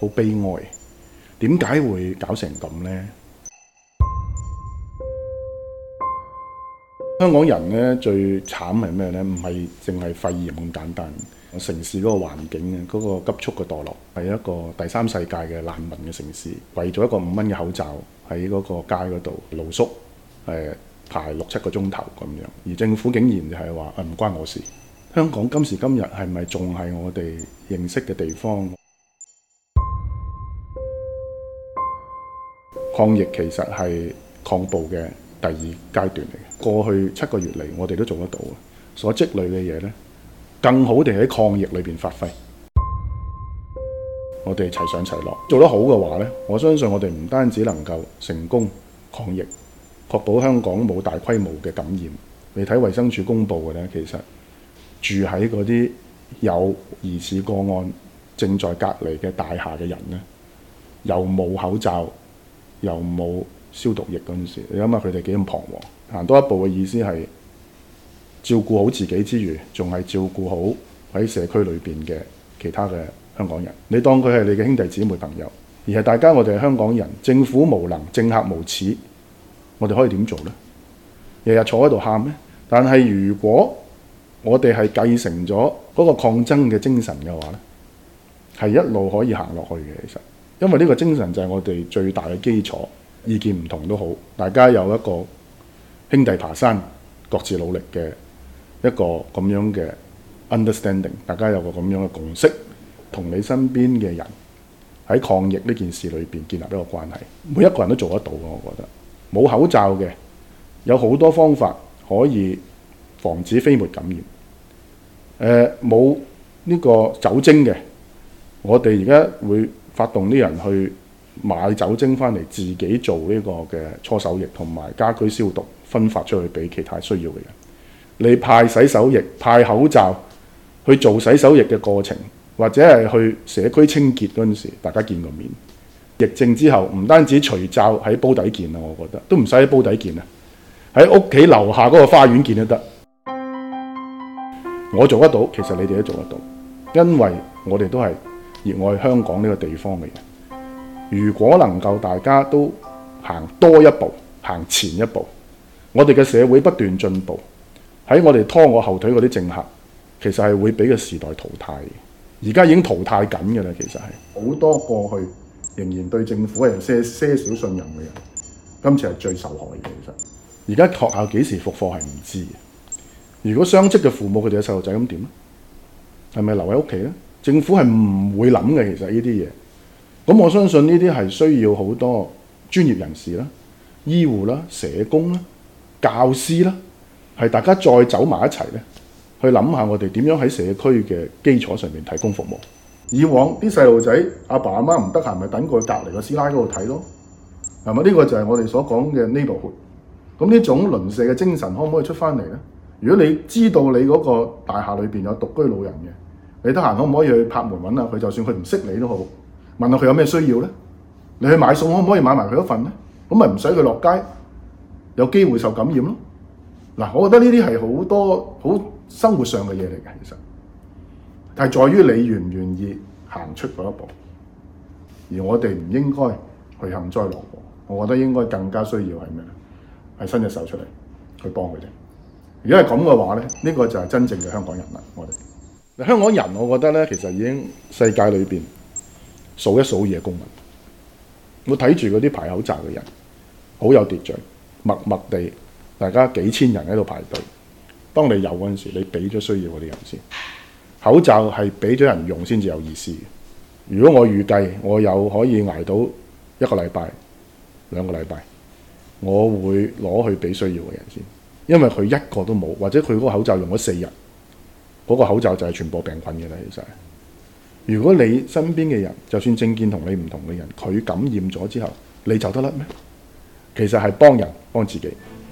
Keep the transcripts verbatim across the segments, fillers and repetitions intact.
好悲哀。點解會搞成咁呢？香港人咧最慘係咩呢？唔係淨係肺炎咁簡單。城市嗰個環境啊，嗰、嗰個急速嘅墮落，係一個第三世界嘅難民嘅城市。為咗一個五蚊嘅口罩喺嗰個街嗰度露宿，誒排六七個鐘頭咁樣，而政府竟然就係話誒唔關我事。香港今時今日係咪仲係我哋認識嘅地方？抗疫其實係抗暴嘅第二階段嚟嘅。過去七個月嚟，我哋都做得到，所積累嘅嘢呢，更好地喺抗疫裏邊發揮。我哋齊上齊落，做得好嘅話呢，我相信我哋唔單止能夠成功抗疫，確保香港冇大規模嘅感染。你睇衛生署公布嘅呢，其實住喺嗰啲有疑似個案正在隔離嘅大廈嘅人呢，又冇口罩，又冇消毒液嗰陣時，你諗下佢哋幾咁彷徨。行多一步嘅意思係照顧好自己之餘，仲係照顧好喺社區裏邊嘅其他嘅香港人。你當佢係你嘅兄弟姊妹朋友，而係大家我哋係香港人，政府無能，政客無恥，我哋可以點做呢？日日坐喺度喊咩？但係如果我哋係繼承咗嗰個抗爭嘅精神嘅話呢，係一路可以行落去嘅。其實因為呢個精神就係我哋最大嘅基礎。意見唔同都好，大家有一個兄弟爬山，各自努力嘅一個咁樣嘅 understanding， 大家有個咁樣嘅共識，同你身邊嘅人喺抗疫呢件事裏邊建立一個關係。每一個人都做得到嘅，我覺得冇口罩嘅有好多方法可以防止飛沫感染。誒冇呢個酒精嘅，我哋而家會發動啲人去買酒精翻嚟，自己做呢個嘅搓手液同埋家居消毒，分發出去俾其他需要嘅人。你派洗手液、派口罩去做洗手液嘅過程，或者係去社區清潔嗰陣時，大家見過面。疫症之後，唔單止除罩喺煲底見啊，我覺得都唔使喺煲底見啊，喺屋企樓下嗰個花園見都得。我做得到，其實你哋都做得到，因為我哋都係熱愛香港呢個地方嘅人。如果能夠大家都行多一步，行前一步，我哋嘅社會不斷進步，喺我哋拖我後腿嗰啲政客，其實係會俾個時代淘汰嘅。而家已經淘汰緊嘅啦，其實係好多過去仍然對政府係有些些少信任嘅人，今次係最受害嘅。其實而家學校幾時復課係唔知嘅。如果雙職嘅父母佢哋嘅細路仔咁點咧？係咪留喺屋企咧？政府係唔會諗嘅。其實呢啲嘢。咁我相信呢啲係需要好多專業人士啦、醫護啦、社工啦、教師啦，係大家再走埋一齊咧，去諗下我哋點樣喺社區嘅基礎上面提供服務。以往啲細路仔阿爸阿媽唔得閒，咪等過去隔離個師奶嗰度睇咯，係咪？呢個就係我哋所講嘅 neighborhood。咁呢種鄰舍嘅精神可唔可以出翻嚟咧？如果你知道你嗰個大廈裏邊有獨居老人嘅，你得閒可唔可以去拍門揾下佢？就算佢唔識你都好。問下佢有咩需要呢？你去買餸可唔可以買埋佢一份呢？咁咪唔使佢落街，有機會受感染咯。嗱，我覺得呢啲係好多好生活上嘅嘢嚟嘅，其實係在於你願唔願意行出嗰一步。而我哋唔應該去幸災樂禍，我覺得應該更加需要係咩咧？係伸隻手出嚟去幫佢哋。如果係咁嘅話咧，呢個就係真正嘅香港人啦。我哋香港人，我覺得咧，其實已經世界裏邊數一數二嘅公民。我睇住嗰啲排口罩嘅人，好有秩序，默默地大家幾千人喺度排隊。當你有嗰陣時，你俾咗需要嗰啲人先。口罩係俾咗人用先至有意思嘅。如果我預計我有可以捱到一個禮拜、兩個禮拜，我會攞去俾需要嘅人先，因為佢一個都冇，或者佢嗰個口罩用咗四日，嗰個口罩就係傳播病菌嘅啦。其實，如果你身邊嘅人，就算政見同你唔同嘅人，佢感染咗之後，你就得甩咩？其實係幫人幫自己。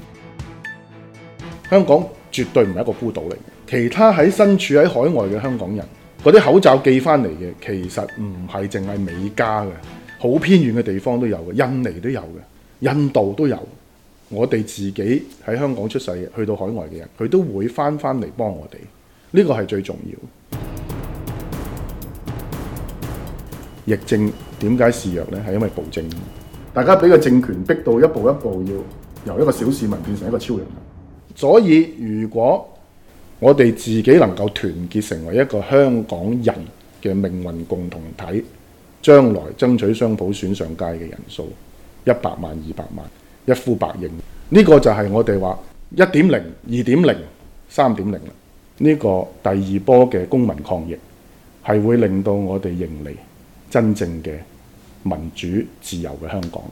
香港絕對唔係一個孤島嚟嘅，其他喺身處喺海外嘅香港人，嗰啲口罩寄翻嚟嘅，其實唔係淨係美加嘅，好偏遠嘅地方都有嘅，印尼都有嘅，印度都有。我哋自己喺香港出世嘅，去到海外嘅人，佢都會翻翻嚟幫我哋，呢個係最重要。 疫症點解肆虐呢？係因為暴政。大家俾個政權逼到一步一步要由一個小市民變成一個超人。所以如果我哋自己能夠團結成為一個香港人嘅命運共同體，將來爭取雙普選上街嘅人數一百萬、二百萬，一呼百應。呢個就係我哋話一點零、二點零、三點零啦。呢個第二波嘅公民抗疫係會令到我哋迎嚟真正嘅民主自由嘅香港。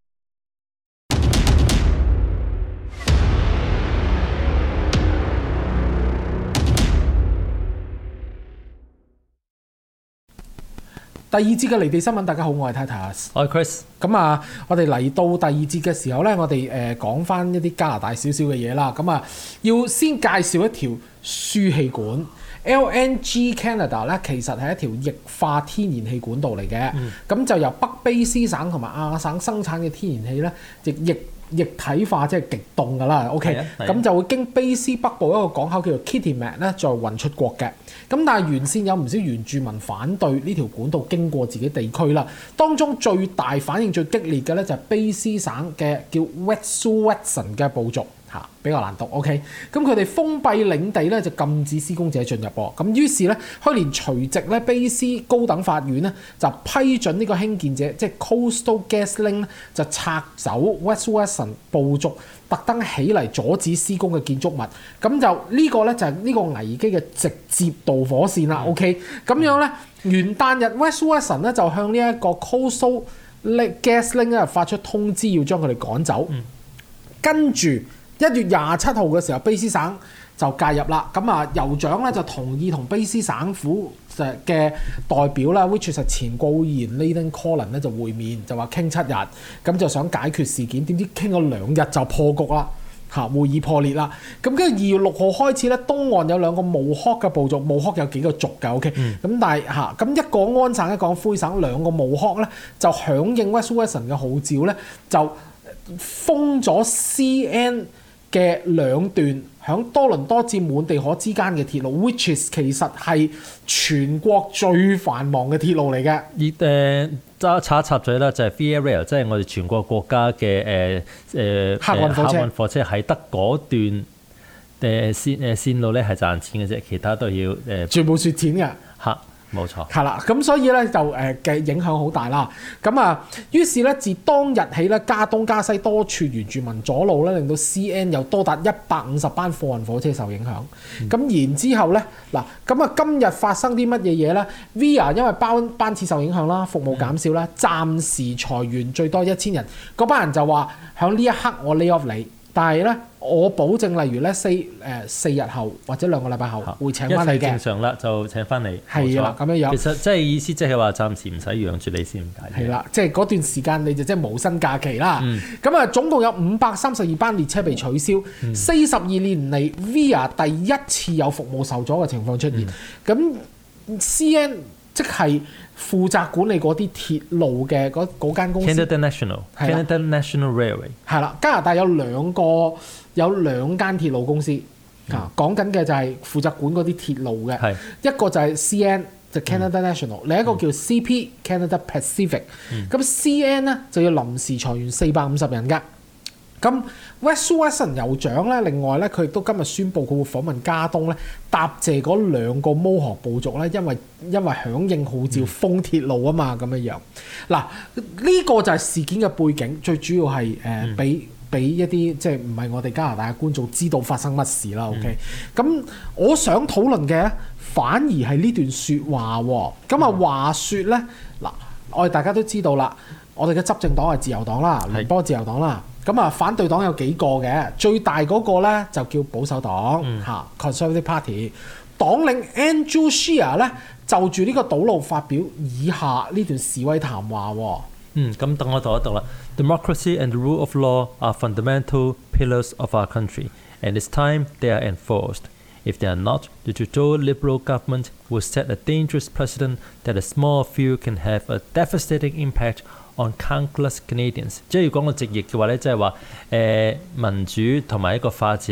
第二節嘅離地新聞，大家好，我係 Titus， 我係 Chris。 咁啊，我哋嚟到第二節嘅時候呢，我哋誒講翻一啲加拿大少少嘅嘢啦。咁啊，要先介紹一條輸氣管 L N G Canada 咧，其實係一條液化天然氣管道嚟嘅。咁、嗯、就由北卑斯省同埋亞省生產嘅天然氣呢，亦液液體化，即係極凍㗎啦。OK，咁就會經卑斯北部一個港口叫做 Kitimat 咧，再運出國嘅。咁但係沿線有唔少原住民反對呢條管道經過自己地區啦。當中最大反應最激烈嘅咧就係卑斯省嘅叫 Wet'suwet'en 嘅部族嚇，比較難讀。OK，咁佢哋封閉領地咧就禁止施工者進入喎。咁於是咧去年除夕咧卑斯高等法院咧就批准呢個興建者即係 Coastal GasLink 咧就拆走 Wet'suwet'en 部族特登起嚟阻止施工嘅建築物，咁就呢個咧就係呢個危機嘅直接導火線啦。OK，咁樣咧元旦日 Wet'suwet'en 咧就向呢一個 Coastal GasLink 咧發出通知，要將佢哋趕走。嗯、跟住一月廿七號嘅時候，卑斯省就介入啦。咁啊，酋長咧就同意同卑斯省府嘅代表啦 ，which 係前國會議員 Nathan Collins 咧就會面，就話傾七日，咁就想解決事件。點知傾咗兩日就破局啦，嚇會議破裂啦。咁跟住二月六號開始咧，東岸有兩個穆克嘅部族，穆克有幾個族嘅 OK，咁、嗯、但係嚇咁一個安省一個魁省，兩個穆克咧就響應 Wet'suwet'en 嘅號召咧，就封咗 C N 嘅兩段響多倫多至滿地可之間嘅鐵路 ，which is 其實係全國最繁忙嘅鐵路嚟嘅。 而誒揸插一插嘴啦，就係 Via Rail， 即係我哋全國國家嘅誒誒客運火車。客運火車係得嗰段誒線誒線路咧係賺錢嘅啫，其他都要誒、呃、 全部蝕錢嘅。嚇！ 冇錯， 係啦，咁所以咧就誒嘅影響好大啦。咁啊，於是咧自當日起咧，加東加西多處原住民阻路咧，令到 C N 有多達一百五十班貨運火車受影響。咁、嗯、然之後咧，嗱，咁啊今日發生啲乜嘢嘢咧 ？Via 因為班班次受影響啦，服務減少啦，暫、嗯、時裁員最多一千人。嗰班人就話：響呢一刻我 lay off 你。但係咧，我保證，例如咧四誒四日後或者兩個禮拜後會請翻你嘅。正常啦，就請翻你。 係啦，咁樣樣。 其實即係意思即係話暫時唔使養住你先，唔解。係啦，即係嗰段時間你就即係無薪假期啦。咁啊、嗯，總共有五百三十二班列車被取消，四十二年嚟 Via 第一次有服務受阻嘅情況出現。咁、嗯、C N 即係負責管理嗰啲鐵路嘅嗰嗰間公司 Canada National，Canada National Railway 係啦。加拿大有兩個有兩間鐵路公司啊，講緊嘅就係負責管嗰啲鐵路嘅， 係一個就係 C N 就 Canada National，、嗯、另一個叫 C P、嗯、Canada Pacific。咁、嗯、C N 咧就要臨時裁員四百五十人㗎。咁 Wet'suwet'en 酋長咧，另外咧佢亦都今日宣布佢會訪問加東咧，答謝嗰兩個摩學部族咧，因為因為響應號召封鐵路啊嘛，咁樣樣。嗱，呢個就係事件嘅背景，最主要係誒俾俾一啲即係唔係我哋加拿大嘅觀眾知道發生乜事啦。OK，咁、嗯、我想討論嘅反而係呢段説話喎。咁啊話説咧，嗱，我哋大家都知道啦，我哋嘅執政黨係自由黨啦，聯邦自由黨啦。咁啊，反對黨有幾個嘅，最大嗰個咧就叫保守黨嚇、嗯、Conservative Party。黨領 Andrew Scheer 咧就住呢個堵路發表以下呢段示威談話。 嗯，咁等我讀一讀啦。Democracy and the rule of law are fundamental pillars of our country, and it's time they are enforced. If they are not, the Trudeau Liberal government will set a dangerous precedent that a small few can have a devastating impact on countless Canadians。即係要講個直譯嘅話咧，即係話誒民主同埋一個法治咧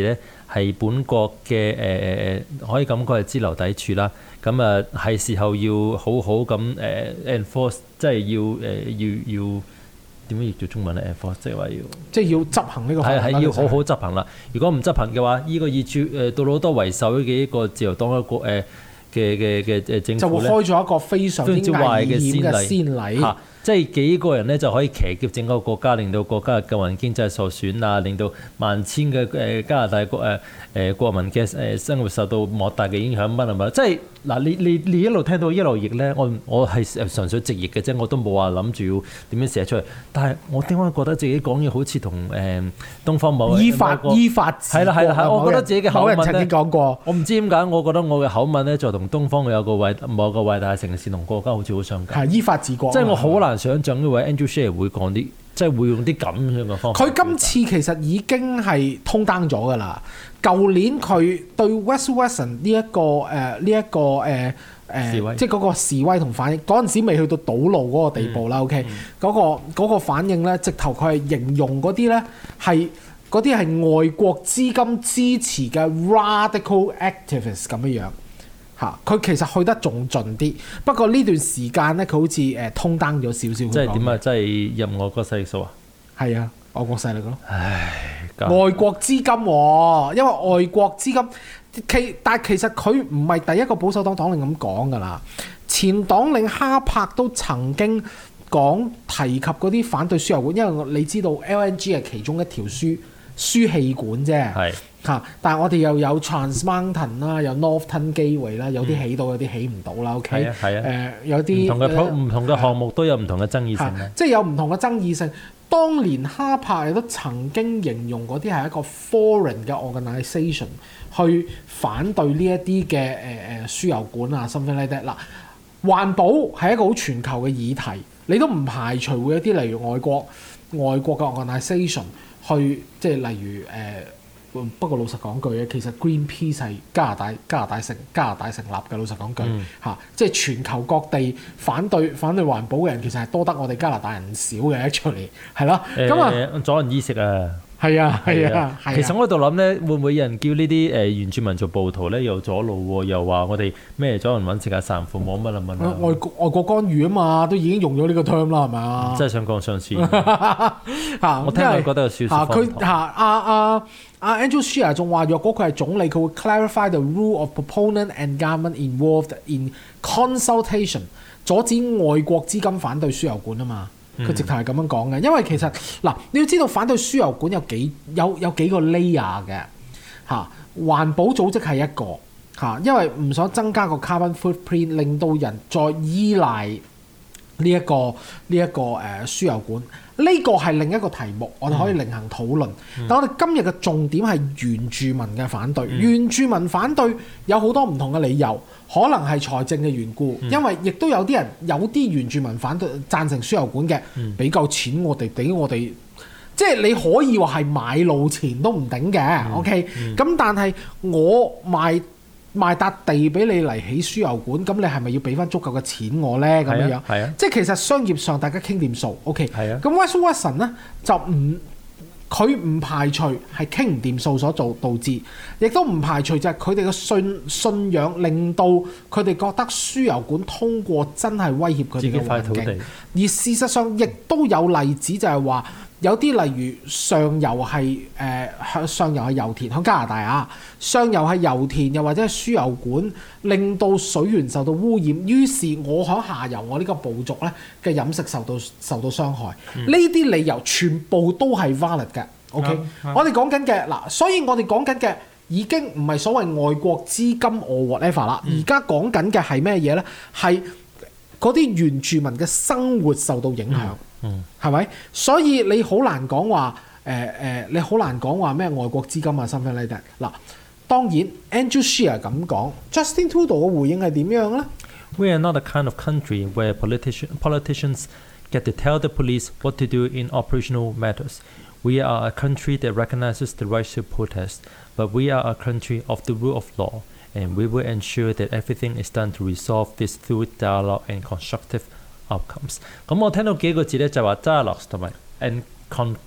係本國嘅誒誒誒，可以咁講係支流砥柱啦。咁啊係時候要好好咁誒 enforce，即係要誒、呃、要要點樣譯做中文咧 enforce，即係話要即係要執行呢個法律啦係係要好好就執行啦。如果唔執行嘅話，呢、這個以駐誒杜魯多為首嘅一個自由黨一個誒嘅嘅嘅誒政府咧， 就會開咗一個非常之危非常之壞嘅險嘅先先例。 嚇，即係幾個人咧就可以騎劫整個國家，令到國家嘅救援經濟受損啊，令到萬千嘅誒加拿大國誒誒國民嘅誒生活受到莫大嘅影響乜啊乜，即係嗱你你你一路聽到一路譯咧，我我係純粹直譯嘅啫，我都冇話諗住要點樣寫出嚟。但係我點解覺得自己講嘢好似同誒東方某依法某個依法治國係啦係啦係，我覺得自己嘅口某人吻咧曾經，講過。 我唔知點解，我覺得我嘅口吻咧就同東方有個偉某個偉大嘅城市同國家好似好相近。 係依法治國， 即係我好難想像呢位 Andrew Scheer 會講啲，即係會用啲咁樣嘅方法。 佢今次其實已經係通單咗㗎啦。舊年佢對 West Wesson 呢一個誒呢一個誒誒、呃示威即係嗰個示威同反應，嗰陣時未去到堵路嗰個地步啦。OK，嗰、個嗰、個反應咧，直頭佢係形容嗰啲咧係嗰啲係外國資金支持嘅 radical activists 咁樣樣。嚇！佢其實去得仲盡啲，不過呢段時間咧，佢好似誒通單咗少少。 即係點啊？即係入外國勢力數啊？ 係啊，外國勢力咯。 唉， 外國資金喎，因為外國資金其但係其實佢唔係第一個保守黨黨領咁講㗎啦。前黨領哈柏都曾經講提及嗰啲反對輸油管，因為你知道 L N G 係其中一條輸輸氣管啫。 係。 嚇！但係我哋又有 Trans Mountain 啦，有 Northern 機會啦，有啲起到，有啲起唔到啦。OK， 係啊係啊。 誒有啲唔同嘅 pro 唔呃同嘅項目都有唔同嘅爭議性啦。 即係有唔同嘅爭議性。當年哈柏亦都曾經形容嗰啲係一個 foreign 嘅 organisation 去反對呢一啲嘅誒誒輸油管啊 something like that。嗱，環保係一個好全球嘅議題，你都唔排除會有啲例如外國外國嘅 organisation 去即係例如誒。呃不過老實講句嘅，其實 Greenpeace 係加拿大加拿大成加拿大成立嘅。老實講句嚇、嗯啊，即係全球各地反對反對環保嘅人，其實係多得我哋加拿大人少嘅 actually 係咯。咁啊， 阻人衣食啊！ 係啊係啊， 其實我喺度諗咧，會唔會有人叫呢啲誒原住民做暴徒咧？又阻路喎，又話我哋咩阻人揾食啊、殺人父母乜啊乜啊！ 外國外國干預啊嘛，都已經用咗呢個 term 啦，係咪啊？ 真係想講上次嚇， 我聽佢覺得有少少荒唐。 佢嚇阿阿阿 Andrew Scheer 仲話，若果佢係總理，佢會 clarify the rule of proponent and government involved in consultation， 阻止外國資金反對輸油管啊嘛。佢直頭係咁樣講嘅，因為其實嗱，你要知道反對輸油管有幾有有幾個 layer 嘅嚇，環保組織係一個嚇，因為唔想增加個 carbon footprint，令到人再依賴呢一個呢一個誒輸油管，呢個係另一個題目，我哋可以另行討論。嗯、但我哋今日嘅重點係原住民嘅反對，嗯、原住民反對有好多唔同嘅理由。可能係財政嘅緣故，因為亦都有啲人有啲原住民反對贊成輸油管嘅，俾夠錢我哋俾我哋，即係你可以話係買路錢都唔頂嘅。嗯、OK，咁、嗯、但係我賣賣笪地俾你嚟起輸油管，咁你係咪要俾翻足夠嘅錢我咧？咁樣樣，係啊，即係其實商業上大家傾掂數。OK，係啊，咁 West Wesson 咧就唔。佢唔排除係傾唔掂數所做導致，亦都唔排除就係佢哋嘅信信仰令到佢哋覺得輸油管通過真係威脅佢哋嘅環境。而事實上亦都有例子就係話有啲例如上游係誒向上游係油田，喺加拿大啊，上游係油田又或者係輸油管，令到水源受到污染，於是我喺下游我呢個部族咧嘅飲食受到受到傷害。呢啲、嗯、理由全部都係 valid 嘅。OK，、嗯嗯、我哋講緊嘅嗱，所以我哋講緊嘅已經唔係所謂外國資金 or whatever 啦，而家講緊嘅係咩嘢咧？係嗰啲原住民嘅生活受到影響。嗯嗯，係咪？所以你好難講話誒誒，你好難講話咩外國資金啊 something like that。嗱，當然 Andrew Scheer 咁講 ，Justin Trudeau 嘅回應係點樣咧 ？We are not a kind of country where politician, politicians get to tell the police what to do in operational matters. We are a country that recognizes the right to protest, but we are a country of the rule of law, and we will ensure that everything is done to resolve this through dialogue and constructive outcomes。咁我聽到幾個字咧，就話 dialogue 同埋 and con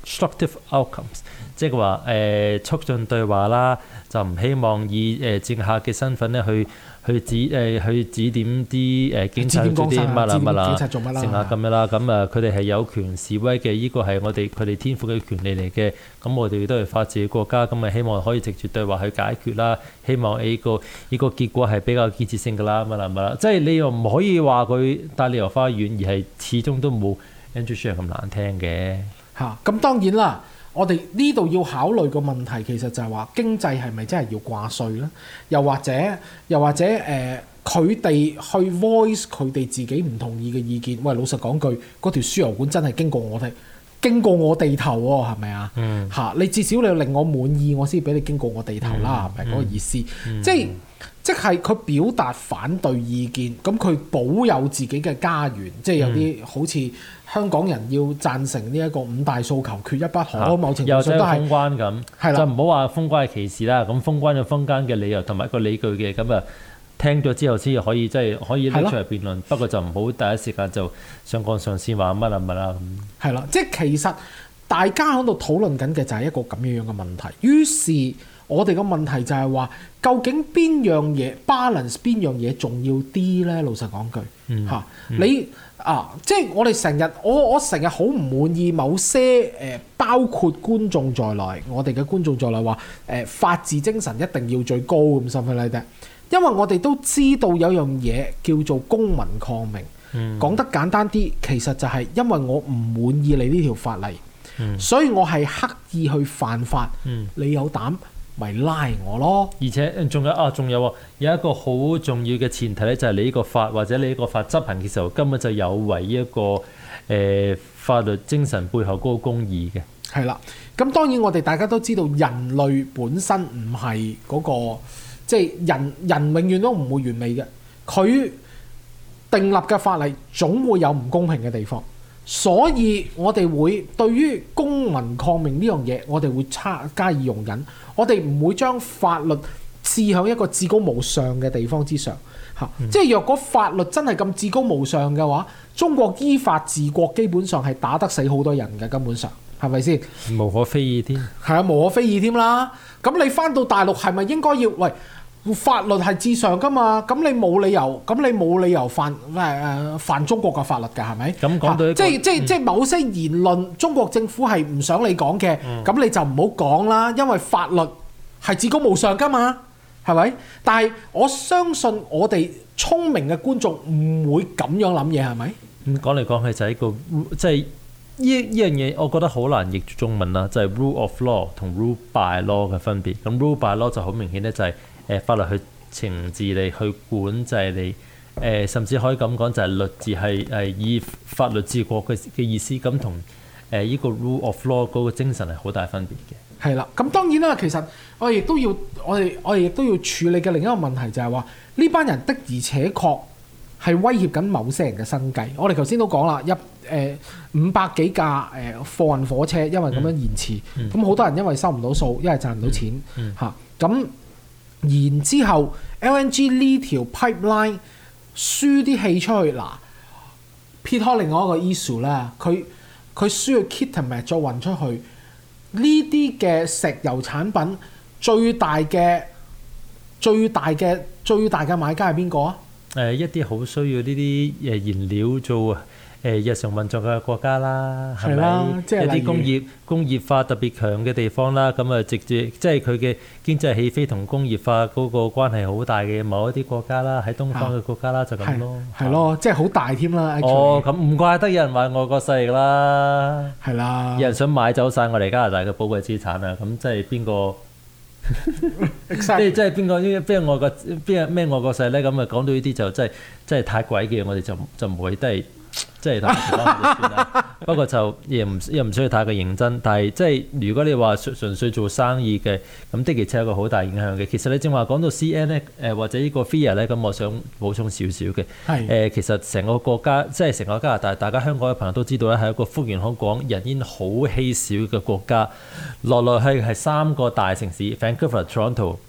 constructive outcomes， 即係話誒促進對話啦，就唔希望以誒、呃、政客嘅身份咧去去指誒、呃、去指點啲誒警察做啲乜啦乜啦，成啊咁樣啦，咁啊佢哋係有權示威嘅，呢個係我哋佢哋天賦嘅權利嚟嘅，咁我哋都係法治嘅國家，咁啊希望可以藉住對話去解決啦，希望呢個呢個結果係比較建設性㗎啦，乜啦乜啦，即係你又唔可以話佢帶你遊花園，而係始終都冇 Andrew Scheer 咁難聽嘅嚇。咁當然啦。我哋呢度要考慮個問題，其實就係話經濟係咪真係要掛稅咧？又或者又或者誒，佢哋去 voice 佢哋自己唔同意嘅意見。喂，老實講句，嗰條輸油管真係經過我哋，經過我地頭喎，係咪啊？嗯。嚇，你至少你要令我滿意，我先俾你經過我地頭啦，係咪嗰個意思？嗯、即係。即係佢表達反對意見，咁佢保有自己嘅家園，即係有啲好似香港人要贊成呢一個五大訴求缺一不可，啊、某程度上都係封關咁，係就唔好話封關係歧視啦。咁封關有封關嘅理由同埋一個理據嘅，咁啊聽咗之後先可以即係可以拎出嚟辯論。不過就唔好第一時間就上綱上線話乜啊乜啦咁。係啦，即係其實大家喺度討論緊嘅就係一個咁樣樣嘅問題，於是。我哋個問題就係話，究竟邊樣嘢 balance 邊樣嘢重要啲咧？老實講句嚇，嗯嗯、你啊，即係我哋成日，我我成日好唔滿意某些誒、呃，包括觀眾在內，我哋嘅觀眾在內話誒、呃，法治精神一定要最高咁，something like that。因為我哋都知道有樣嘢叫做公民抗命，嗯、講得簡單啲，其實就係因為我唔滿意你呢條法例，嗯、所以我係刻意去犯法，嗯、你有膽咪拉我咯， 而且仲有啊，仲有喎，有一個好重要嘅前提咧，就係你呢個法或者你呢個法執行嘅時候，根本就有違一個誒、呃、法律精神背後嗰個公義嘅。 係啦，咁當然我哋大家都知道，人類本身唔係嗰個，即係人人永遠都唔會完美嘅，佢訂立嘅法例總會有唔公平嘅地方。所以我哋會對於公民抗命呢樣嘢，我哋會差加以容忍。我哋唔會將法律置向一個至高無上嘅地方之上嚇。嗯、即係若果法律真係咁至高無上嘅話，中國依法治國基本上係打得死好多人嘅，根本上係咪先？ 無可非議添。係啊，無可非議添啦。咁你返到大陸係咪應該要喂？法律係至上噶嘛，咁你冇理由，咁你冇理由犯誒誒、呃、犯中國嘅法律㗎，係咪？咁講到、啊、即係即係、嗯、即係某些言論，中國政府係唔想你講嘅，咁、嗯、你就唔好講啦，因為法律係至高無上㗎嘛，係咪？但係我相信我哋聰明嘅觀眾唔會咁樣諗嘢，係咪？ 咁講嚟講去就係一個即係呢呢樣嘢，我覺得好難譯做中文啦，就係、是、rule of law 同 rule by law 嘅分別。咁 rule by law 就好明顯咧，就係、是。誒法律去懲治你，去管制你，誒、呃、甚至可以咁講，就係律治係誒以法律治國嘅嘅意思，咁同誒依個 rule of law 嗰個精神係好大分別嘅。 係啦，咁當然啦，其實我哋亦都要，我哋我哋亦都要處理嘅另一個問題就係話，呢班人的而且確係威脅緊某些人嘅生計。我哋頭先都講啦，一誒五百幾架誒貨運火車，因為咁樣延遲，咁好、嗯、多人因為收唔到數，因為賺唔到錢嚇，咁、嗯。嗯然之後 L N G 呢條 pipeline 輸啲氣出去，嗱撇開另外一個 issue 啦，佢佢輸去 Kitimat 再運出去，呢啲嘅石油產品最大嘅最大嘅最大嘅買家係邊個啊？ 誒、呃、一啲好需要呢啲誒燃料做誒日常運作嘅國家啦，係咪？即係一啲工業工業化特別強嘅地方啦，咁啊直接即係佢嘅經濟起飛同工業化嗰個關係好大嘅某一啲國家啦，喺東方嘅國家啦，啊、就咁咯。 係咯，即係好大添啦。 哦，咁唔怪得有人話外國勢力啦。 係啦， 有人想買走晒我哋加拿大嘅寶貴資產啊！咁即係邊個？即係即係邊個？邊個外國？邊個咩外國勢咧？咁啊講到呢啲就真係真係太鬼嘅，我哋就就唔會都係。即係同其他就算啦，不過就又唔又唔需要太過認真。但係即係如果你話純粹做生意嘅，咁的確係一個好大影響嘅。其實你正話講到 C N 咧，誒或者呢個 F I A 咧，咁我想補充少少嘅。係誒是、呃，其實成個國家即係成個加拿大，大家香港嘅朋友都知道咧，係一個幅員好廣、人煙好稀少嘅國家。落落去係三個大城市 Vancouver、Toronto。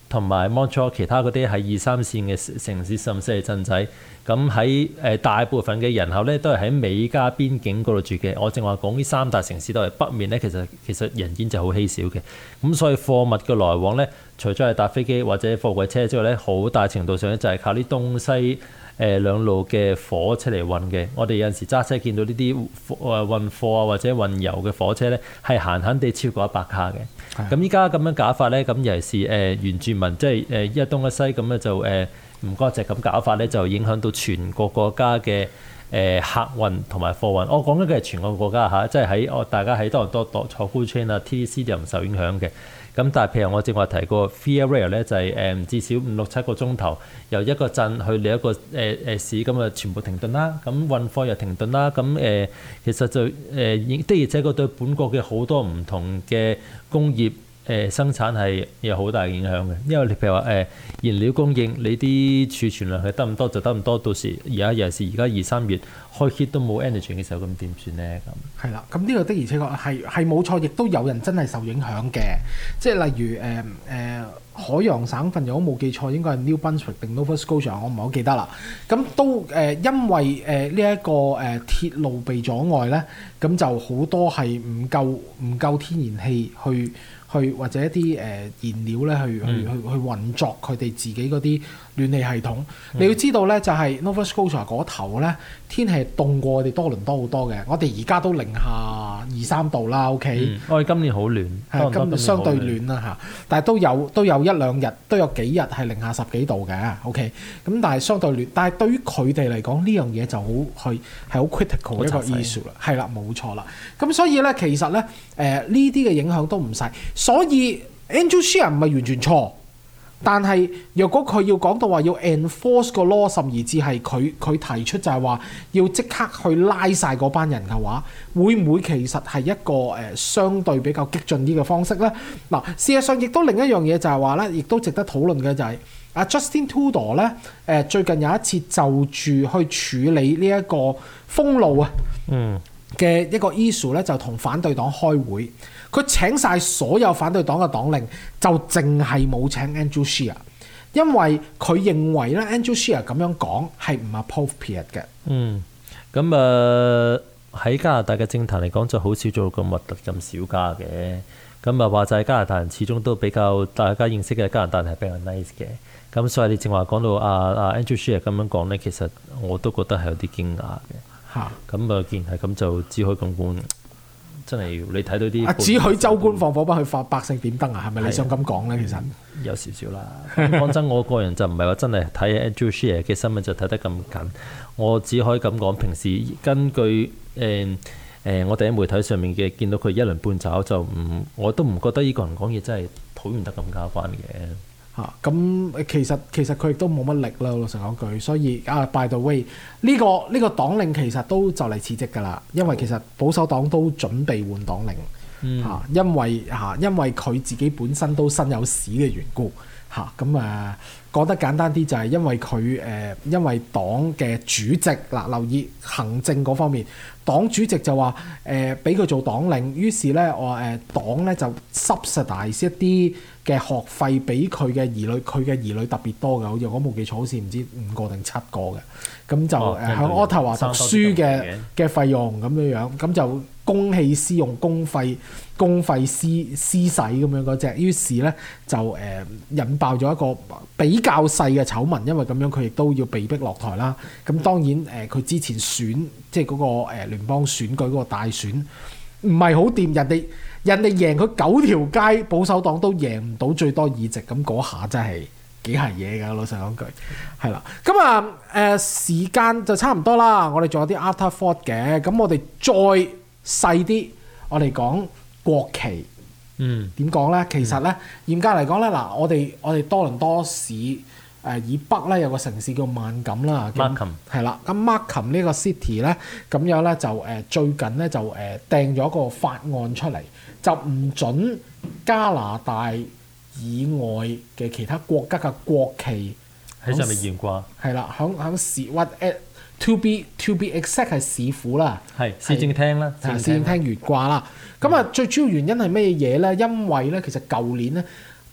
同埋 Montreal 其他嗰啲係二三線嘅城市甚至係鎮仔，咁喺誒大部分嘅人口咧都係喺美加邊境嗰度住嘅。我正話講呢三大城市都係北面咧，其實其實人煙就好稀少嘅，咁所以貨物嘅來往咧，除咗係搭飛機或者貨櫃車之外咧，好大程度上咧就係靠啲東西誒兩路嘅火車嚟運嘅。我哋有陣時揸車見到呢啲誒運貨啊或者運油嘅火車咧，係閒閒地超過一百卡嘅。咁依家咁樣搞法咧，咁尤其是誒、呃、原住民，即係誒一東一西咁咧，就誒唔該隻咁搞法咧，就影響到全個國家嘅誒、呃、客運同埋貨運。我講緊嘅係全個國家嚇，即係喺我大家喺多倫多坐坐 Go Train 啊 T D C 就唔受影響嘅。咁但係譬如我正話提過 Via Rail 咧，就係誒至少五六七個鐘頭，由一個鎮去另一個誒誒、呃、市，咁啊全部停頓啦。咁運貨又停頓啦。咁誒、呃、其實就誒、呃、的而且確對本國嘅好多唔同嘅工業誒、呃、生產係有好大影響嘅。因為你譬如話誒、呃、燃料供應，你啲儲存量係得咁多就得咁多，到時而家尤其是而家二三月開 heat 都冇 energy 嘅時候，咁點算咧？咁係啦，咁呢個的而且確係係冇錯，亦都有人真係受影響嘅，即係例如誒誒、呃呃、海洋省份，如果冇記錯，應該係 New Brunswick 定 Nova Scotia，我唔係好記得啦。咁都誒、呃、因為誒呢一個誒、呃、鐵路被阻礙咧，咁就好多係唔夠唔夠天然氣去去或者一啲誒、呃、燃料咧去、嗯、去去去運作佢哋自己嗰啲暖氣系統。嗯、你要知道咧，就係、是、Nova Scotia 嗰頭咧，天氣凍過我哋多倫多好多嘅。我哋而家都零下二三度啦 ，OK、嗯。 我哋今年好暖， 係今年相對暖啦嚇，但係都有都有一兩日都有幾日係零下十幾度嘅 ，OK。咁但係相對暖，但係對於佢哋嚟講呢樣嘢就好係係好 critical 一個 issue 啦，係啦冇錯啦。咁所以咧其實咧誒呢啲嘅影響都唔細，所以 Andrew Scheer 唔係完全錯。但係，若果佢要講到話要 enforce 個 law，甚至係佢佢提出就係話要即刻去拉晒嗰班人嘅話，會唔會其實係一個誒、呃、相對比較激進啲嘅方式呢？嗱，事實上亦都另一樣嘢就係話咧，亦都值得討論嘅就係、是、阿 Justin Trudeau 咧誒、呃、最近有一次就住去處理呢一個封路啊嘅一個 issue 咧，就同反對黨開會。佢請晒所有反對黨嘅黨領，就淨係冇請 Andrew Scheer，因為佢認為咧 Andrew Scheer 咁樣講係唔 appropriate 嘅。嗯， 咁誒喺加拿大嘅政壇嚟講，就好少做咁核突咁少加嘅。咁啊話就係加拿大人始終都比較大家認識嘅加拿大人係比較 nice 嘅。咁所以你正話講到阿阿 Andrew Scheer 咁樣講咧，其實我都覺得係有啲驚訝嘅。嚇！咁啊，既然係咁，就只可以咁講。真係你睇到啲啊，只許州官放火不去發百姓點燈啊？係咪你想咁講咧？其實有少少啦。講真，我個人就唔係話真係睇 Andrew Scheer 嘅新聞就睇得咁緊。我只可以咁講，平時根據誒誒、呃呃、我哋喺媒體上面嘅見到佢一輪半爪就唔，我都唔覺得呢個人講嘢真係討厭得咁交關嘅。 嚇咁、啊、其實其實佢亦都冇乜力啦，老實講句。所以啊 by the way 呢、呢個呢、呢個黨領其實都就嚟辭職㗎啦，因為其實保守黨都準備換黨領嚇、嗯啊，因為嚇、啊、因為佢自己本身都身有屎嘅緣故嚇。咁啊講得簡單啲就係因為佢誒、呃、因為黨嘅主席嗱、呃、留意行政嗰方面，黨主席就話誒俾佢做黨領，於是咧我誒、呃、黨咧就 subsidize 一啲嘅學費俾佢嘅兒女，佢嘅兒女特別多嘅，好似我冇記錯，好似唔知五個定七個嘅，咁就誒喺渥太華讀書嘅嘅費用咁樣樣，咁就公器私用、公費公費私私使咁樣嗰隻，於是咧就誒、呃、引爆咗一個比較細嘅醜聞，因為咁樣佢亦都要被逼落台啦。咁當然誒佢、呃、之前選即係嗰個誒聯邦選舉嗰個大選唔係好掂，人哋。人哋贏佢九條街，保守黨都贏唔到最多議席，咁嗰下真係幾係嘢㗎，老實講句，係啦。咁啊誒時間就差唔多啦，我哋仲有啲 afterthought 嘅，咁我哋再細啲，我哋講國旗。嗯，點講咧？其實咧，嚴格嚟講咧，嗱，我哋我哋多倫多市誒、呃、以北咧有個城市叫萬錦啦，Markham 係啦。咁 Markham 呢個 city 咧，咁樣咧就誒、呃、最近咧就誒掟咗一個法案出嚟。就唔準加拿大以外嘅其他國家嘅國旗喺上面懸掛。係啦，響響市或誒 to be to be exact 係市府啦， 係市政廳啦， 市政廳懸掛啦。咁啊，最主要原因係咩嘢咧？因為咧，其實舊年咧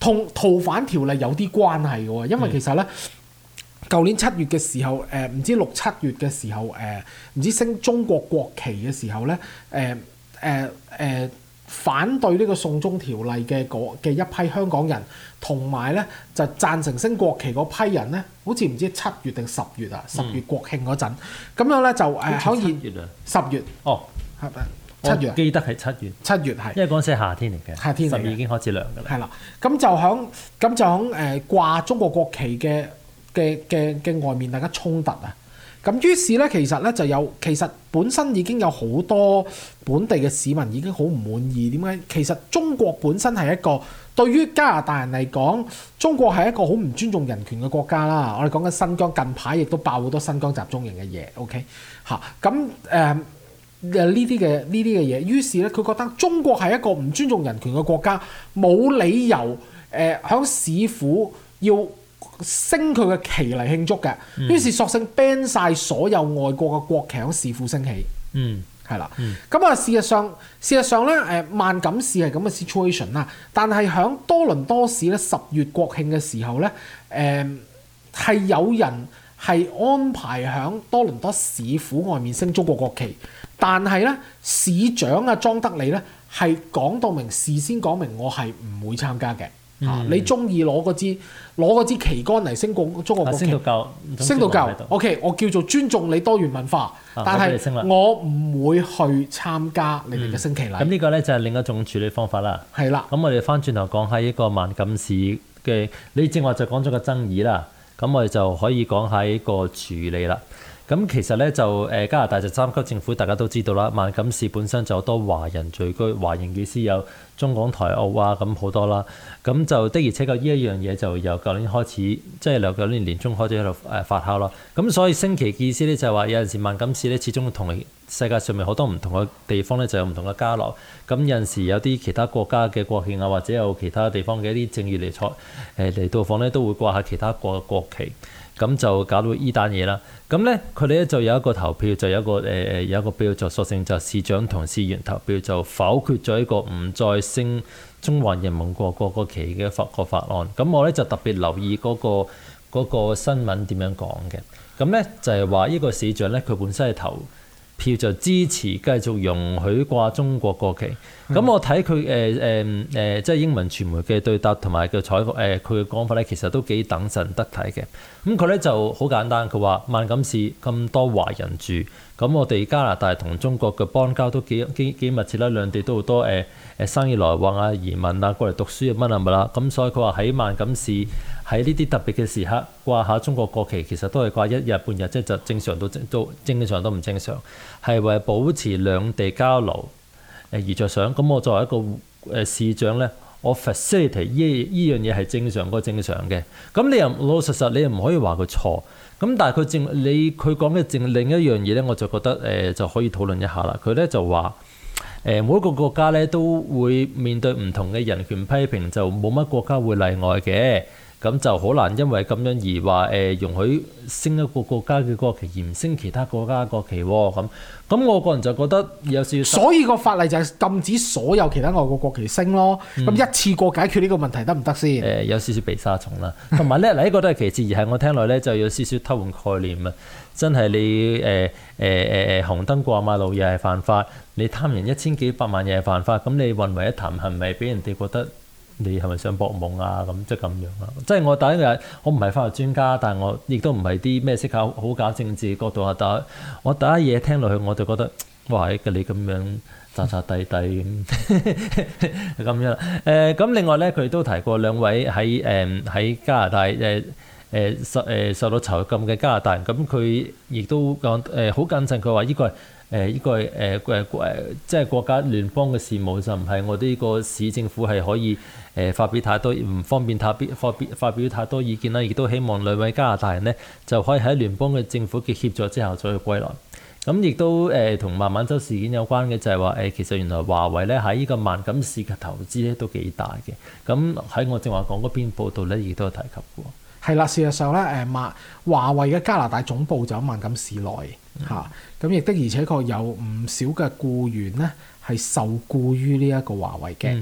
同逃犯條例有啲關係嘅喎，因為其實咧。舊年七月嘅時候，誒、呃、唔知六七月嘅時候，誒、呃、唔知升中國國旗嘅時候咧，誒誒誒反對呢個送中條例嘅嘅一批香港人，同埋咧就贊成升國旗嗰批人咧，好似唔知七月定十月啊，十月國慶嗰陣，咁、嗯、樣咧就誒可以十月哦， 係咪？七月記得係七月， 七月係， 因為嗰陣時係夏天嚟嘅， 夏天嚟嘅， 十月已經開始涼㗎啦。係啦，咁就響咁就響誒掛中國國旗嘅。嘅嘅嘅外面大家衝突啊！咁於是咧，其實咧就有其實本身已經有好多本地嘅市民已經好唔滿意。點解？其實中國本身係一個對於加拿大人嚟講，中國係一個好唔尊重人權嘅國家啦。我哋講緊新疆，近排亦都爆好多新疆集中營嘅嘢。OK 嚇，咁誒誒呢啲嘅呢啲嘅嘢，於是咧佢覺得中國係一個唔尊重人權嘅國家，冇理由誒響、呃、市府要升佢嘅旗嚟慶祝嘅，嗯、於是索性 ban 晒所有外國嘅國旗喺市府升起。嗯，係啦。咁啊、嗯，事實上事實上咧，誒萬錦市係咁嘅 situation 啦。但係喺多倫多市咧，十月國慶嘅時候咧，誒、呃、係有人係安排喺多倫多市府外面升中國國旗，但係咧市長啊莊德利咧係講到明，事先講明我係唔會參加嘅。嗯、啊！你中意攞嗰支攞嗰支旗杆嚟升國中國國旗，升到夠，升到夠。OK，我叫做尊重你多元文化，啊、但係我唔會去參加你哋嘅升旗禮。咁呢、嗯、個咧就係另一種處理方法啦。係啦的。咁我哋翻轉頭講下一個萬錦市嘅，你正話就講咗個爭議啦。咁我哋就可以講下一個處理啦。咁其實咧就誒加拿大就三級政府，大家都知道啦。萬錦市本身就好多華人聚居，華人意思有中港台澳啊，咁好多啦。咁就的而且確呢一樣嘢就由舊年開始，即係由舊年年中開始喺度誒發酵咯。咁所以升旗嘅意思咧就係話有陣時萬錦市咧始終同世界上面好多唔同嘅地方咧就有唔同嘅交流。咁有陣時有啲其他國家嘅國慶啊，或者有其他地方嘅一啲政要嚟採誒嚟到訪咧，都會掛下其他國嘅國旗。咁就搞到依單嘢啦。咁咧，佢哋咧就有一個投票，就有一個誒誒、呃、有一個標就索性就市長同市員投票就否決咗一個唔再升中華人民共和國國旗嘅法個法案。咁我咧就特別留意嗰、嗰個嗰個新聞點樣講嘅。咁咧就係話呢個市長咧，佢本身係投票就支持繼續容許掛中國國旗。咁、嗯、我睇佢誒誒誒，即係英文傳媒嘅對答同埋嘅採訪誒，佢嘅講法咧，其實都幾等神得體嘅。咁佢咧就好簡單，佢話萬錦市咁多華人住，咁我哋加拿大同中國嘅邦交都幾幾幾密切啦，兩地都好多誒誒、呃、生意來往啊、移民啊、過嚟讀書啊乜啊乜啦。咁所以佢話喺萬錦市喺呢啲特別嘅時刻掛下中國國旗，其實都係掛一日半日，即係就正常都都正常都唔正常，係為保持兩地交流誒而着想。咁我作為一個誒市長咧，我 facilitate 依依樣嘢係正常過正常嘅。咁你又老老實實，你又唔可以話佢錯。咁但係佢正你佢講嘅正另一樣嘢咧，我就覺得誒、呃、就可以討論一下啦。佢咧就話誒、呃、每一個國家咧都會面對唔同嘅人權批評，就冇乜國家會例外嘅。咁就好難因為咁樣而話誒、呃、容許升一個國家嘅國旗而唔升其他國家嘅國旗喎。咁咁我個人就覺得有少少，所以個法例就係禁止所有其他外國國旗升咯。咁、嗯、一次過解決呢個問題得唔得先？誒、呃、有少少避沙蟲啦，同埋咧嗱，呢個都係其次，而係我聽落咧就有少少偷換概念啊！真係你誒誒誒誒紅燈過馬路又係犯法，你貪人一千幾百萬又係犯法，咁你混為一談係咪俾人哋覺得？你係咪想博懵啊？咁即係咁樣啦。即係我第一日，我唔係法律專家，但係我亦都唔係啲咩識搞好搞政治角度啊。但係我第一嘢聽落去，我就覺得哇！你咁樣詐詐諦諦咁咁樣啦。誒、呃、咁另外咧，佢都提過兩位喺誒喺加拿大誒誒受誒受到囚禁嘅加拿大人。咁佢亦都講誒好謹慎，佢話呢個係。誒依個係誒誒誒，即係國家聯邦嘅事務，就唔係我哋呢個市政府係可以誒、呃、發表太多唔方便太必發表發表太多意見啦。亦都希望兩位加拿大人呢就可以喺聯邦嘅政府嘅協助之後再去歸來。咁亦都誒同孟晚舟事件有關嘅就係話誒，其實原來華為咧喺呢個萬錦市嘅投資咧都幾大嘅。咁喺我正話講嗰篇報道咧，亦都有提及過。係啦，事實上咧誒，萬華為嘅加拿大總部就喺萬錦市內嚇，咁亦、嗯啊、的而且確有唔少嘅僱員咧係受僱於呢一個華為嘅。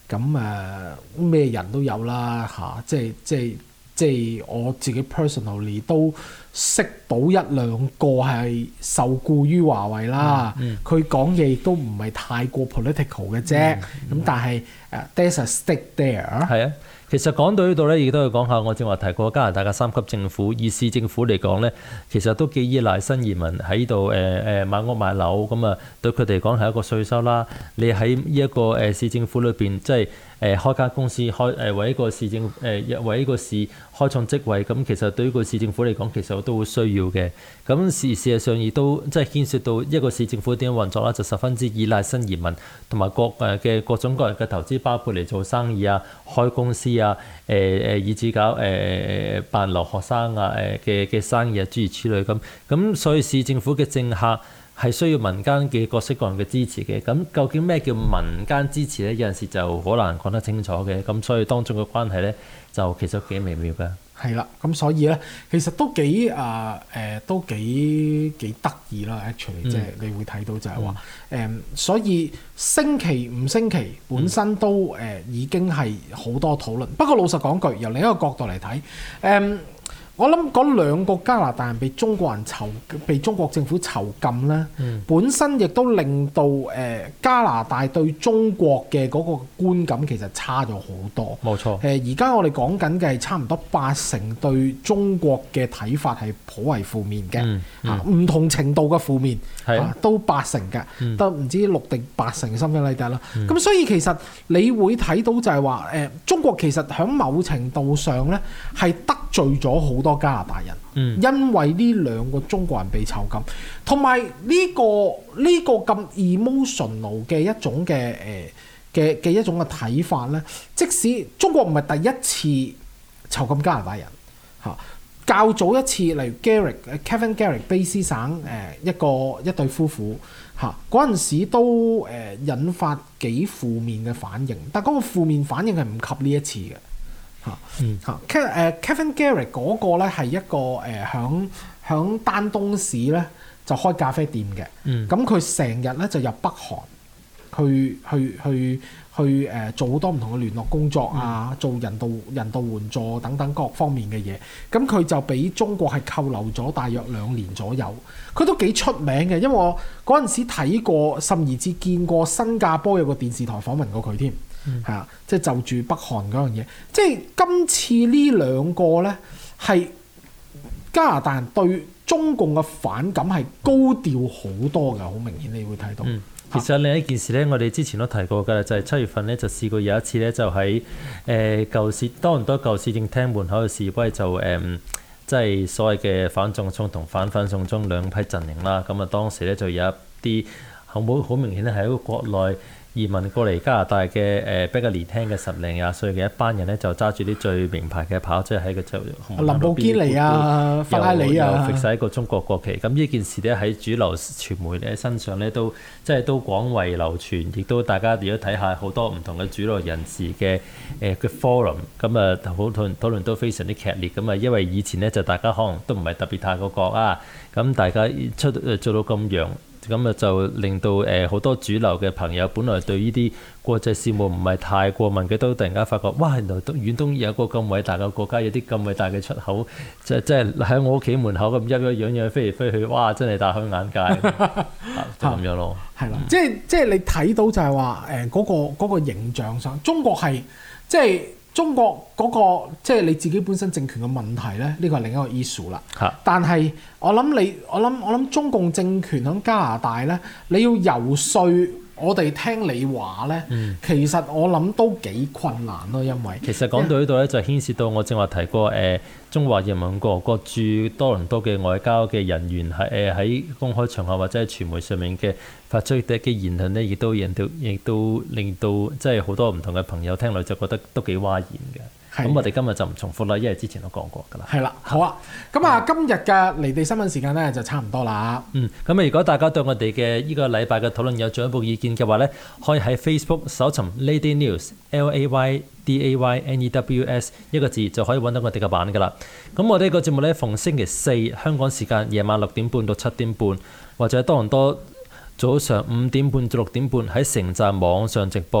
咁誒咩人都有啦嚇、啊，即係即係即係我自己 personally 都識到一兩個係受雇於華為啦，佢講嘢亦都唔係太過 political 嘅啫，咁、嗯、但係誒、uh, there's a stick there。係啊。 其實講到呢度咧，亦都要講下我正話提過加拿大嘅三級政府，以市政府嚟講咧，其實都幾依賴新移民喺度誒誒買屋買樓，咁啊對佢哋嚟講係一個稅收啦。你喺呢一個誒市政府裏邊，即係誒開間公司開誒為一個市政誒為一個市開創職位，咁其實對於個市政府嚟講，其實我都會需要嘅。咁事事實上亦都即係牽涉到一個市政府點樣運作啦，就十分之依賴新移民同埋各誒嘅各種各樣嘅投資，包括嚟做生意啊、開公司啊、誒誒以至搞誒誒辦留學生啊誒嘅嘅生意啊諸如此類咁。咁所以市政府嘅政客係需要民間嘅各式各樣嘅支持嘅。咁究竟咩叫民間支持咧？有陣時就好難講得清楚嘅。咁所以當中嘅關係咧，就其實幾微妙㗎。 係啦，咁所以咧，其實都幾啊誒、呃，都幾幾得意啦。actually，即係、嗯、你會睇到就係話誒，所以星期五星期本身都誒、呃、已經係好多討論。不過老實講句，由另一個角度嚟睇，誒、呃。我諗嗰兩個加拿大人被中國人囚，被中國政府囚禁咧，嗯、本身亦都令到誒、呃、加拿大對中國嘅嗰個觀感其實差咗好多。冇錯。誒而家我哋講緊嘅係差唔多八成對中國嘅睇法係頗為負面嘅，嗯嗯、啊唔同程度嘅負面，係啊，都八成嘅，嗯、都唔知六定八成嘅 something like that 啦。咁、嗯、所以其實你會睇到就係話誒中國其實喺某程度上咧係得罪咗好多加拿大人，嗯、因為呢兩個中國人被囚禁，同埋呢個呢、這個咁 emotional 嘅一種嘅誒嘅嘅一種嘅睇法咧，即使中國唔係第一次囚禁加拿大人嚇、啊，較早一次例如 Garrick Kevin Garrick 卑斯省誒、呃、一個一對夫婦嚇，嗰陣時都誒、呃、引發幾負面嘅反應，但嗰個負面反應係唔及呢一次嘅。嚇，嗯嚇，Kevin Garrick 嗰個咧係一個誒響響丹東市咧就開咖啡店嘅，咁佢成日咧就入北韓去去去去誒、呃、做好多唔同嘅聯絡工作啊，嗯、做人道人道援助等等各方面嘅嘢，咁佢就俾中國係扣留咗大約兩年左右，佢都幾出名嘅，因為我嗰陣時睇過，甚至見過新加坡有個電視台訪問過佢添。係啊，即係就住北韓嗰樣嘢，即係今次呢兩個咧，係加拿大人對中共嘅反感係高調好多㗎，好明顯你會睇到。嗯、其實另一件事咧，我哋之前都提過㗎，就係、是、七月份咧就試過有一次咧，就喺誒舊市多倫多舊市政廳門口嘅示威，就誒即係所謂嘅反送中同反反送中兩批陣營啦。咁啊當時咧就有一啲好冇好明顯咧係一個國內移民過嚟加拿大嘅誒、呃、比較年輕嘅十零廿歲嘅一班人咧，就揸住啲最名牌嘅跑車喺個就林寶堅尼啊、法拉利啊，又揈曬一個中國國旗。咁呢件事咧喺主流傳媒咧身上咧都即係都廣為流傳，亦都大家如果睇下好多唔同嘅主流人士嘅誒嘅 forum，咁啊好討論討論都非常之劇烈。咁啊因為以前咧就大家可能都唔係特別太過覺啊，咁大家出誒做到咁樣。咁啊就令到誒好多主流嘅朋友，本來對呢啲國際事務唔係太過問嘅，都突然間發覺，哇！原來遠東有個咁偉大嘅國家，有啲咁偉大嘅出口，即係即係喺我屋企門口咁一一樣樣飛嚟飛去，哇！真係大開眼界，就咁樣咯。係啦，即係即係你睇到就係話誒嗰個嗰個形象上，中國係即係。中國嗰、那個即係你自己本身政權嘅問題咧，呢個係另一個 issue 啦。嚇！但係我諗你，我諗我諗中共政權喺加拿大咧，你要游説我哋聽你話咧，嗯、其實我諗都幾困難咯，因為其實講到呢度咧，就牽涉到我正話提過誒、呃，中華人民共和國駐多倫多嘅外交嘅人員係誒喺公開場合或者係傳媒上面嘅發出嘅言論咧，亦都令到亦都令到即係好多唔同嘅朋友聽落就覺得都幾嘩然嘅。咁我哋今日就唔重複啦，因為之前都講過㗎啦。係啦，好啊。咁啊，今日嘅離地新聞時間咧就差唔多啦。嗯，咁啊，如果大家對我哋嘅呢個禮拜嘅討論有進一步意見嘅話咧，可以喺 Facebook 搜尋 Lady News L A Y D A Y N E W S 一個字就可以揾到我哋嘅版㗎啦。咁我哋個節目咧逢星期四香港時間夜晚六點半到七點半，或者多倫多早上五點半至六點半喺城站網上直播。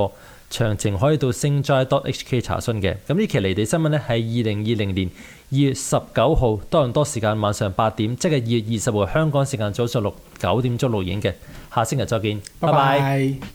詳情可以到 星齋 dot h k 查詢嘅。咁呢期離地新聞咧係二零二零年二月十九號多倫多時間晚上八點，即係二月二十號香港時間早上六九點鐘錄影嘅。下星期再見，拜拜。 拜拜。